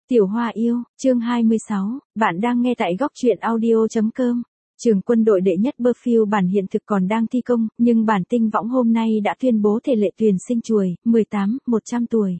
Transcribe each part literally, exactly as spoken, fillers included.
Tiểu Hoa yêu, chương hai mươi sáu, bạn đang nghe tại góc truyện audio chấm com. Trường quân đội đệ nhất Burfield bản hiện thực còn đang thi công, nhưng bản tinh võng hôm nay đã tuyên bố thể lệ tuyển sinh chuồi, mười tám, một trăm tuổi.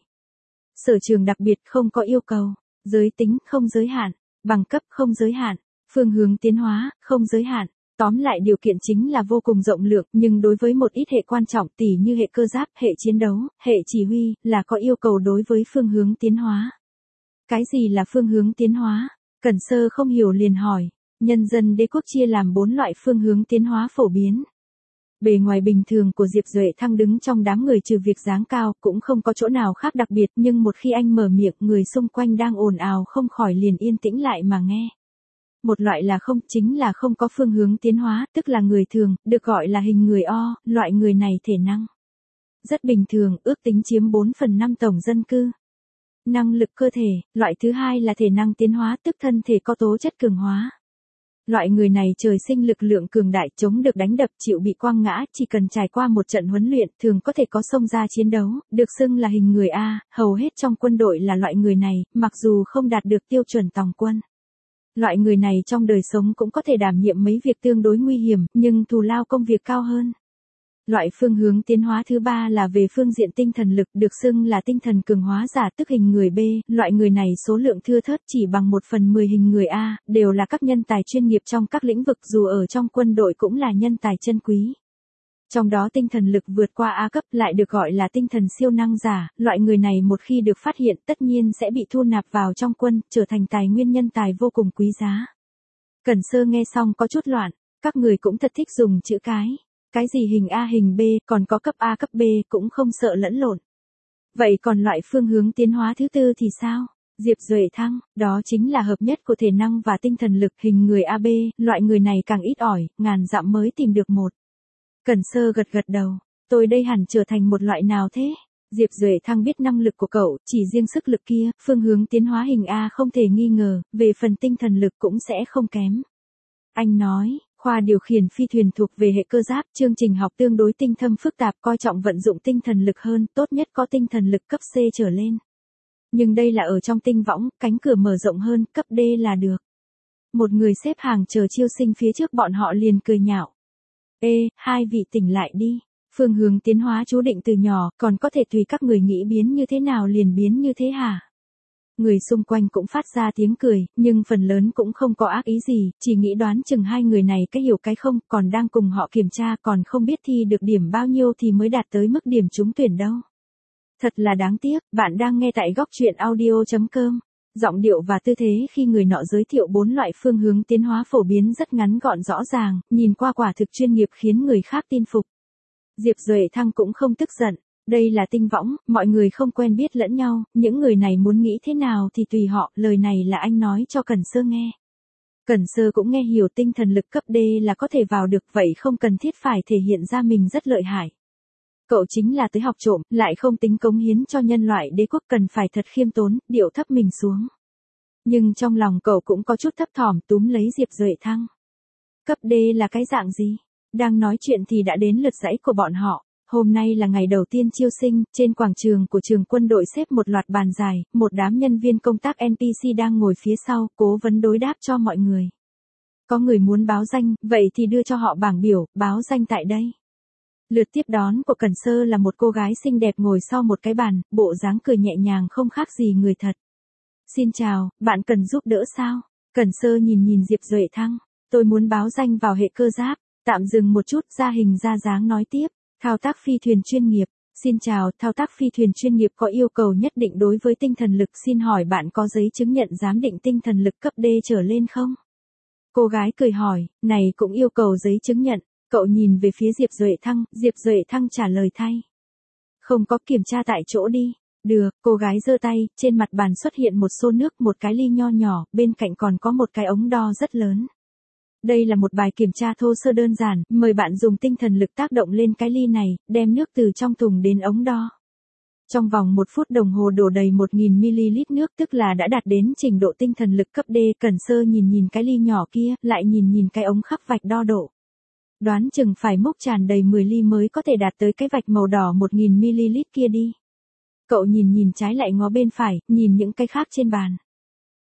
Sở trường đặc biệt không có yêu cầu, giới tính không giới hạn, bằng cấp không giới hạn, phương hướng tiến hóa không giới hạn. Tóm lại điều kiện chính là vô cùng rộng lượng, nhưng đối với một ít hệ quan trọng tỉ như hệ cơ giáp, hệ chiến đấu, hệ chỉ huy, là có yêu cầu đối với phương hướng tiến hóa. Cái gì là phương hướng tiến hóa? Cẩn Sơ không hiểu liền hỏi. Nhân dân đế quốc chia làm bốn loại phương hướng tiến hóa phổ biến. Bề ngoài bình thường của Diệp Duệ Thăng đứng trong đám người trừ việc dáng cao cũng không có chỗ nào khác đặc biệt, nhưng một khi anh mở miệng người xung quanh đang ồn ào không khỏi liền yên tĩnh lại mà nghe. Một loại là không, chính là không có phương hướng tiến hóa, tức là người thường, được gọi là hình người O, loại người này thể năng rất bình thường, ước tính chiếm bốn phần năm tổng dân cư. Năng lực cơ thể, loại thứ hai là thể năng tiến hóa, tức thân thể có tố chất cường hóa. Loại người này trời sinh lực lượng cường đại, chống được đánh đập, chịu bị quăng ngã, chỉ cần trải qua một trận huấn luyện, thường có thể có xông ra chiến đấu, được xưng là hình người A, hầu hết trong quân đội là loại người này, mặc dù không đạt được tiêu chuẩn tòng quân. Loại người này trong đời sống cũng có thể đảm nhiệm mấy việc tương đối nguy hiểm, nhưng thù lao công việc cao hơn. Loại phương hướng tiến hóa thứ ba là về phương diện tinh thần lực, được xưng là tinh thần cường hóa giả, tức hình người B, loại người này số lượng thưa thớt chỉ bằng một phần mười hình người A, đều là các nhân tài chuyên nghiệp trong các lĩnh vực, dù ở trong quân đội cũng là nhân tài chân quý. Trong đó tinh thần lực vượt qua A cấp lại được gọi là tinh thần siêu năng giả, loại người này một khi được phát hiện tất nhiên sẽ bị thu nạp vào trong quân, trở thành tài nguyên nhân tài vô cùng quý giá. Cẩn Sơ nghe xong có chút loạn, các người cũng thật thích dùng chữ cái. Cái gì hình A hình B, còn có cấp A cấp B, cũng không sợ lẫn lộn. Vậy còn loại phương hướng tiến hóa thứ tư thì sao? Diệp Duệ Thăng, đó chính là hợp nhất của thể năng và tinh thần lực, hình người A B, loại người này càng ít ỏi, ngàn dặm mới tìm được một. Cẩn Sơ gật gật đầu, tôi đây hẳn trở thành một loại nào thế? Diệp Duệ Thăng biết năng lực của cậu, chỉ riêng sức lực kia, phương hướng tiến hóa hình A không thể nghi ngờ, về phần tinh thần lực cũng sẽ không kém. Anh nói. Khoa điều khiển phi thuyền thuộc về hệ cơ giáp, chương trình học tương đối tinh thâm phức tạp, coi trọng vận dụng tinh thần lực hơn, tốt nhất có tinh thần lực cấp C trở lên. Nhưng đây là ở trong tinh võng, cánh cửa mở rộng hơn, cấp D là được. Một người xếp hàng chờ chiêu sinh phía trước bọn họ liền cười nhạo. Ê, hai vị tỉnh lại đi. Phương hướng tiến hóa chú định từ nhỏ, còn có thể tùy các người nghĩ biến như thế nào liền biến như thế hả? Người xung quanh cũng phát ra tiếng cười, nhưng phần lớn cũng không có ác ý gì, chỉ nghĩ đoán chừng hai người này cái hiểu cái không, còn đang cùng họ kiểm tra, còn không biết thi được điểm bao nhiêu thì mới đạt tới mức điểm trúng tuyển đâu. Thật là đáng tiếc, bạn đang nghe tại góc truyện audio chấm com. Giọng điệu và tư thế khi người nọ giới thiệu bốn loại phương hướng tiến hóa phổ biến rất ngắn gọn rõ ràng, nhìn qua quả thực chuyên nghiệp khiến người khác tin phục. Diệp Duệ Thăng cũng không tức giận. Đây là tinh võng, mọi người không quen biết lẫn nhau, những người này muốn nghĩ thế nào thì tùy họ, lời này là anh nói cho Cẩn Sơ nghe. Cẩn Sơ cũng nghe hiểu tinh thần lực cấp D là có thể vào được, vậy không cần thiết phải thể hiện ra mình rất lợi hại. Cậu chính là tới học trộm, lại không tính cống hiến cho nhân loại đế quốc, cần phải thật khiêm tốn, điệu thấp mình xuống. Nhưng trong lòng cậu cũng có chút thấp thỏm, túm lấy Diệp Duệ Thăng. Cấp D là cái dạng gì? Đang nói chuyện thì đã đến lượt dãy của bọn họ. Hôm nay là ngày đầu tiên chiêu sinh, trên quảng trường của trường quân đội xếp một loạt bàn dài, một đám nhân viên công tác en pê xê đang ngồi phía sau, cố vấn đối đáp cho mọi người. Có người muốn báo danh, vậy thì đưa cho họ bảng biểu, báo danh tại đây. Lượt tiếp đón của Cẩn Sơ là một cô gái xinh đẹp ngồi sau một cái bàn, bộ dáng cười nhẹ nhàng không khác gì người thật. Xin chào, bạn cần giúp đỡ sao? Cẩn Sơ nhìn nhìn Diệp Duệ Thăng, tôi muốn báo danh vào hệ cơ giáp, tạm dừng một chút, ra hình ra dáng nói tiếp. Thao tác phi thuyền chuyên nghiệp, xin chào, thao tác phi thuyền chuyên nghiệp có yêu cầu nhất định đối với tinh thần lực, xin hỏi bạn có giấy chứng nhận giám định tinh thần lực cấp D trở lên không? Cô gái cười hỏi, này cũng yêu cầu giấy chứng nhận, cậu nhìn về phía Diệp Duệ Thăng, Diệp Duệ Thăng trả lời thay. Không có, kiểm tra tại chỗ đi. Được, cô gái giơ tay, trên mặt bàn xuất hiện một xô nước, một cái ly nho nhỏ, bên cạnh còn có một cái ống đo rất lớn. Đây là một bài kiểm tra thô sơ đơn giản, mời bạn dùng tinh thần lực tác động lên cái ly này, đem nước từ trong thùng đến ống đo. Trong vòng một phút đồng hồ đổ đầy một nghìn mi-li-lít nước, tức là đã đạt đến trình độ tinh thần lực cấp D. Cẩn Sơ nhìn nhìn cái ly nhỏ kia, lại nhìn nhìn cái ống khắp vạch đo độ. Đoán chừng phải múc tràn đầy mười ly mới có thể đạt tới cái vạch màu đỏ một nghìn mi-li-lít kia đi. Cậu nhìn nhìn trái lại ngó bên phải, nhìn những cái khác trên bàn.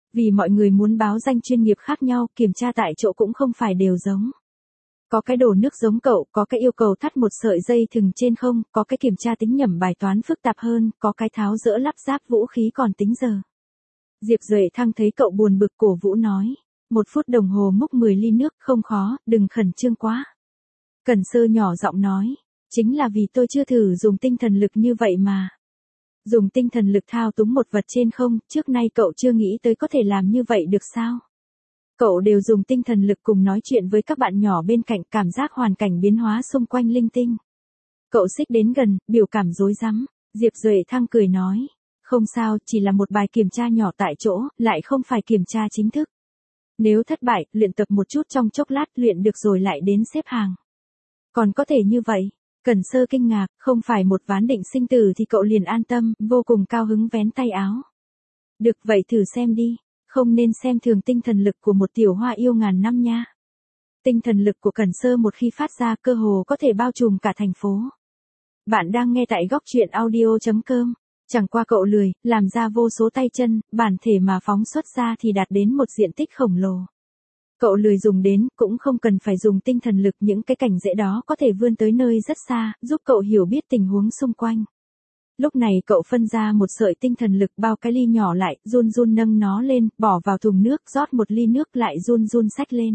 Vì mọi người muốn báo danh chuyên nghiệp khác nhau, kiểm tra tại chỗ cũng không phải đều giống. Có cái đổ nước giống cậu, có cái yêu cầu thắt một sợi dây thừng trên không, có cái kiểm tra tính nhẩm bài toán phức tạp hơn, có cái tháo dỡ lắp ráp vũ khí còn tính giờ. Diệp Duệ Thăng thấy cậu buồn bực cổ vũ nói. Một phút đồng hồ múc mười ly nước, không khó, đừng khẩn trương quá. Cẩn Sơ nhỏ giọng nói. Chính là vì tôi chưa thử dùng tinh thần lực như vậy mà. Dùng tinh thần lực thao túng một vật trên không, trước nay cậu chưa nghĩ tới có thể làm như vậy được sao? Cậu đều dùng tinh thần lực cùng nói chuyện với các bạn nhỏ bên cạnh, cảm giác hoàn cảnh biến hóa xung quanh linh tinh. Cậu xích đến gần, biểu cảm rối rắm. Diệp Duệ Thăng cười nói. Không sao, chỉ là một bài kiểm tra nhỏ tại chỗ, lại không phải kiểm tra chính thức. Nếu thất bại, luyện tập một chút trong chốc lát, luyện được rồi lại đến xếp hàng. Còn có thể như vậy? Cẩn Sơ kinh ngạc, không phải một ván định sinh tử thì cậu liền an tâm, vô cùng cao hứng vén tay áo. Được vậy thử xem đi, không nên xem thường tinh thần lực của một tiểu hoa yêu ngàn năm nha. Tinh thần lực của Cẩn Sơ một khi phát ra cơ hồ có thể bao trùm cả thành phố. Bạn đang nghe tại góc truyện audio chấm com. Chẳng qua cậu lười, làm ra vô số tay chân, bản thể mà phóng xuất ra thì đạt đến một diện tích khổng lồ. Cậu lười dùng đến, cũng không cần phải dùng tinh thần lực, những cái cảnh dễ đó có thể vươn tới nơi rất xa, giúp cậu hiểu biết tình huống xung quanh. Lúc này cậu phân ra một sợi tinh thần lực bao cái ly nhỏ lại, run run nâng nó lên, bỏ vào thùng nước, rót một ly nước lại run run xách lên.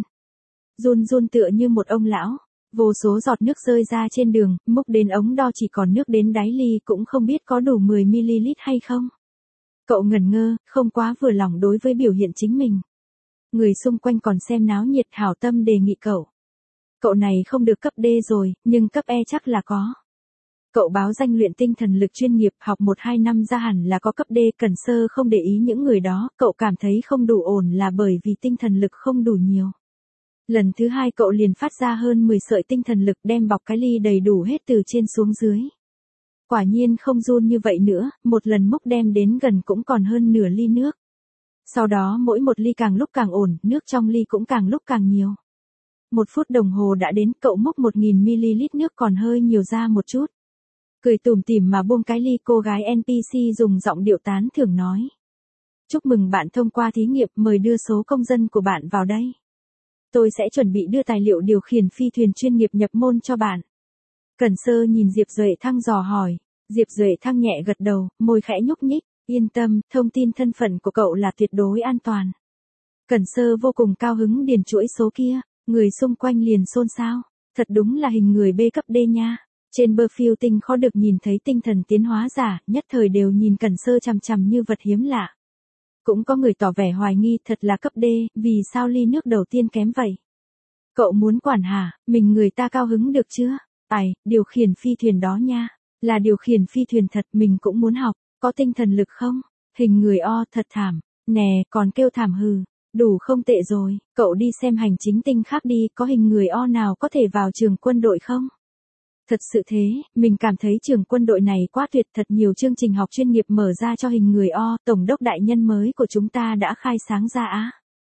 Run run tựa như một ông lão. Vô số giọt nước rơi ra trên đường, múc đến ống đo chỉ còn nước đến đáy ly, cũng không biết có đủ mười mi li lít hay không. Cậu ngẩn ngơ, không quá vừa lòng đối với biểu hiện chính mình. Người xung quanh còn xem náo nhiệt, hảo tâm đề nghị cậu. Cậu này không được cấp D rồi, nhưng cấp E chắc là có. Cậu báo danh luyện tinh thần lực chuyên nghiệp, học một hai năm ra hẳn là có cấp D. Cẩn Sơ không để ý những người đó, cậu cảm thấy không đủ ổn là bởi vì tinh thần lực không đủ nhiều. Lần thứ hai cậu liền phát ra hơn mười sợi tinh thần lực, đem bọc cái ly đầy đủ hết từ trên xuống dưới. Quả nhiên không run như vậy nữa, một lần múc đem đến gần cũng còn hơn nửa ly nước. Sau đó mỗi một ly càng lúc càng ổn, nước trong ly cũng càng lúc càng nhiều. Một phút đồng hồ đã đến, cậu múc một nghìn mi li lít nước còn hơi nhiều ra một chút. Cười tủm tỉm mà buông cái ly, cô gái en pê xê dùng giọng điệu tán thưởng nói. Chúc mừng bạn thông qua thí nghiệm, mời đưa số công dân của bạn vào đây. Tôi sẽ chuẩn bị đưa tài liệu điều khiển phi thuyền chuyên nghiệp nhập môn cho bạn. Cẩn Sơ nhìn Diệp Duệ Thăng dò hỏi. Diệp Duệ Thăng nhẹ gật đầu, môi khẽ nhúc nhích. Yên tâm, thông tin thân phận của cậu là tuyệt đối an toàn. Cẩn Sơ vô cùng cao hứng điền chuỗi số kia, người xung quanh liền xôn xao. Thật đúng là hình người B cấp D nha. Trên Buffy tinh khó được nhìn thấy tinh thần tiến hóa giả, nhất thời đều nhìn Cẩn Sơ chằm chằm như vật hiếm lạ. Cũng có người tỏ vẻ hoài nghi, thật là cấp D, vì sao ly nước đầu tiên kém vậy? Cậu muốn quản hả, mình người ta cao hứng được chưa? Ai, điều khiển phi thuyền đó nha, là điều khiển phi thuyền thật, mình cũng muốn học, có tinh thần lực không? Hình người O thật thảm, nè, còn kêu thảm hừ, đủ không tệ rồi, cậu đi xem hành chính tinh khác đi, có hình người O nào có thể vào trường quân đội không? Thật sự thế, mình cảm thấy trường quân đội này quá tuyệt, thật nhiều chương trình học chuyên nghiệp mở ra cho hình người O, tổng đốc đại nhân mới của chúng ta đã khai sáng ra á.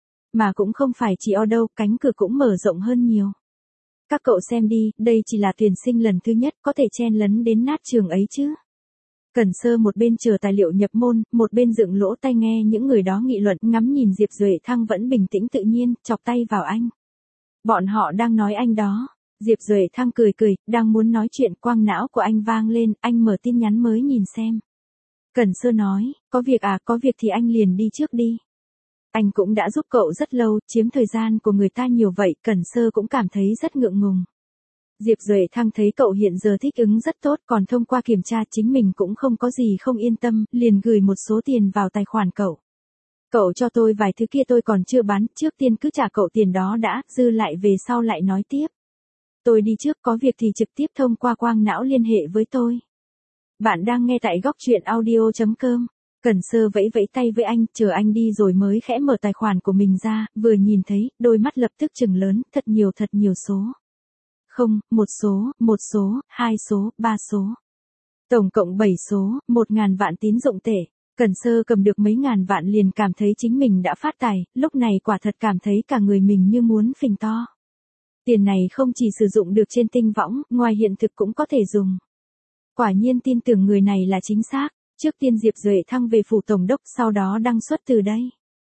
Mà cũng không phải chỉ O đâu, cánh cửa cũng mở rộng hơn nhiều. Các cậu xem đi, đây chỉ là tuyển sinh lần thứ nhất, có thể chen lấn đến nát trường ấy chứ. Cẩn Sơ một bên chờ tài liệu nhập môn, một bên dựng lỗ tai nghe những người đó nghị luận, ngắm nhìn Diệp Duệ Thăng vẫn bình tĩnh tự nhiên, chọc tay vào anh. Bọn họ đang nói anh đó. Diệp Duệ Thăng cười cười, đang muốn nói chuyện, quang não của anh vang lên, anh mở tin nhắn mới nhìn xem. Cẩn Sơ nói, có việc à, có việc thì anh liền đi trước đi. Anh cũng đã giúp cậu rất lâu, chiếm thời gian của người ta nhiều vậy, Cẩn Sơ cũng cảm thấy rất ngượng ngùng. Diệp Duệ Thăng thấy cậu hiện giờ thích ứng rất tốt, còn thông qua kiểm tra chính mình cũng không có gì không yên tâm, liền gửi một số tiền vào tài khoản cậu. Cậu cho tôi vài thứ kia tôi còn chưa bán, trước tiên cứ trả cậu tiền đó đã, dư lại về sau lại nói tiếp. Tôi đi trước, có việc thì trực tiếp thông qua quang não liên hệ với tôi. Bạn đang nghe tại góc truyện audio chấm com. Cẩn Sơ vẫy vẫy tay với anh, chờ anh đi rồi mới khẽ mở tài khoản của mình ra, vừa nhìn thấy, đôi mắt lập tức trừng lớn, thật nhiều thật nhiều số. Không, một số, một số, hai số, ba số. Tổng cộng bảy số, một ngàn vạn tín dụng tệ. Cẩn Sơ cầm được mấy ngàn vạn liền cảm thấy chính mình đã phát tài, lúc này quả thật cảm thấy cả người mình như muốn phình to. Tiền này không chỉ sử dụng được trên tinh võng, ngoài hiện thực cũng có thể dùng. Quả nhiên tin tưởng người này là chính xác. Trước tiên Diệp Duệ Thăng về phủ tổng đốc, sau đó đăng xuất từ đây.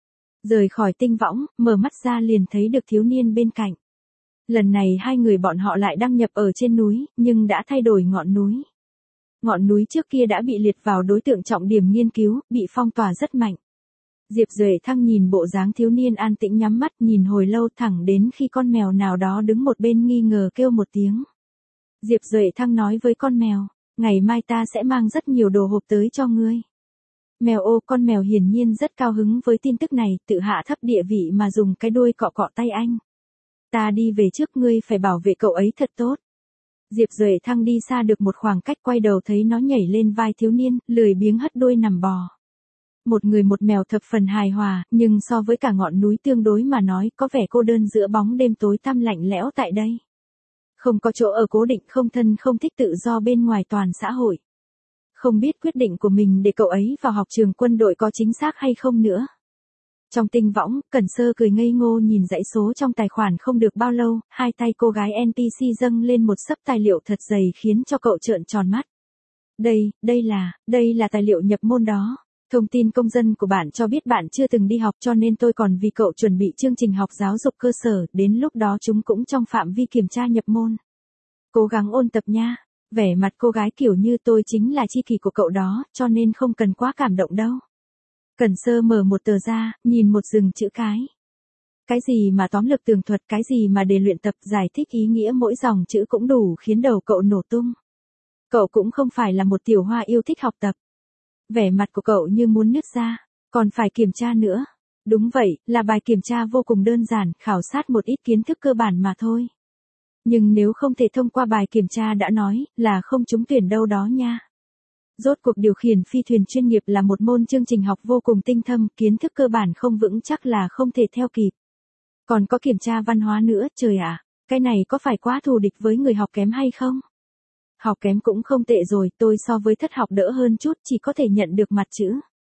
Rời khỏi tinh võng, mở mắt ra liền thấy được thiếu niên bên cạnh. Lần này hai người bọn họ lại đăng nhập ở trên núi, nhưng đã thay đổi ngọn núi. Ngọn núi trước kia đã bị liệt vào đối tượng trọng điểm nghiên cứu, bị phong tỏa rất mạnh. Diệp Duệ Thăng nhìn bộ dáng thiếu niên an tĩnh nhắm mắt nhìn hồi lâu thẳng đến khi con mèo nào đó đứng một bên nghi ngờ kêu một tiếng. Diệp Duệ Thăng nói với con mèo, ngày mai ta sẽ mang rất nhiều đồ hộp tới cho ngươi. Mèo ô, con mèo hiển nhiên rất cao hứng với tin tức này, tự hạ thấp địa vị mà dùng cái đuôi cọ cọ tay anh. Ta đi về trước, ngươi phải bảo vệ cậu ấy thật tốt. Diệp Duệ Thăng đi xa được một khoảng cách quay đầu thấy nó nhảy lên vai thiếu niên, lười biếng hất đuôi nằm bò. Một người một mèo thập phần hài hòa, nhưng so với cả ngọn núi tương đối mà nói có vẻ cô đơn giữa bóng đêm tối tăm lạnh lẽo tại đây. Không có chỗ ở cố định, không thân không thích, tự do bên ngoài toàn xã hội. Không biết quyết định của mình để cậu ấy vào học trường quân đội có chính xác hay không nữa. Trong tinh võng, Cẩn Sơ cười ngây ngô nhìn dãy số trong tài khoản không được bao lâu, hai tay cô gái en pê xê dâng lên một xấp tài liệu thật dày khiến cho cậu trợn tròn mắt. Đây, đây là, đây là tài liệu nhập môn đó. Thông tin công dân của bạn cho biết bạn chưa từng đi học cho nên tôi còn vì cậu chuẩn bị chương trình học giáo dục cơ sở, đến lúc đó chúng cũng trong phạm vi kiểm tra nhập môn. Cố gắng ôn tập nha. Vẻ mặt cô gái kiểu như tôi chính là tri kỷ của cậu đó, cho nên không cần quá cảm động đâu. Cẩn Sơ mở một tờ ra, nhìn một rừng chữ cái. Cái gì mà tóm lược tường thuật, cái gì mà đề luyện tập, giải thích ý nghĩa mỗi dòng chữ cũng đủ khiến đầu cậu nổ tung. Cậu cũng không phải là một tiểu hoa yêu thích học tập. Vẻ mặt của cậu như muốn nứt ra, còn phải kiểm tra nữa. Đúng vậy, là bài kiểm tra vô cùng đơn giản, khảo sát một ít kiến thức cơ bản mà thôi. Nhưng nếu không thể thông qua bài kiểm tra đã nói là không trúng tuyển đâu đó nha. Rốt cuộc điều khiển phi thuyền chuyên nghiệp là một môn chương trình học vô cùng tinh thâm, kiến thức cơ bản không vững chắc là không thể theo kịp. Còn có kiểm tra văn hóa nữa, trời ạ, à, cái này có phải quá thù địch với người học kém hay không? Học kém cũng không tệ rồi, tôi so với thất học đỡ hơn chút, chỉ có thể nhận được mặt chữ.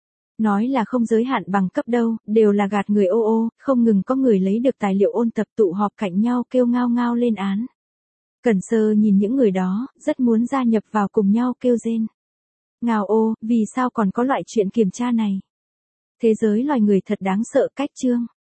Nói là không giới hạn bằng cấp đâu, đều là gạt người ô ô, không ngừng có người lấy được tài liệu ôn tập tụ họp cạnh nhau kêu ngao ngao lên án. Cẩn Sơ nhìn những người đó, rất muốn gia nhập vào cùng nhau kêu rên. Ngao ô, vì sao còn có loại chuyện kiểm tra này? Thế giới loài người thật đáng sợ cách chương.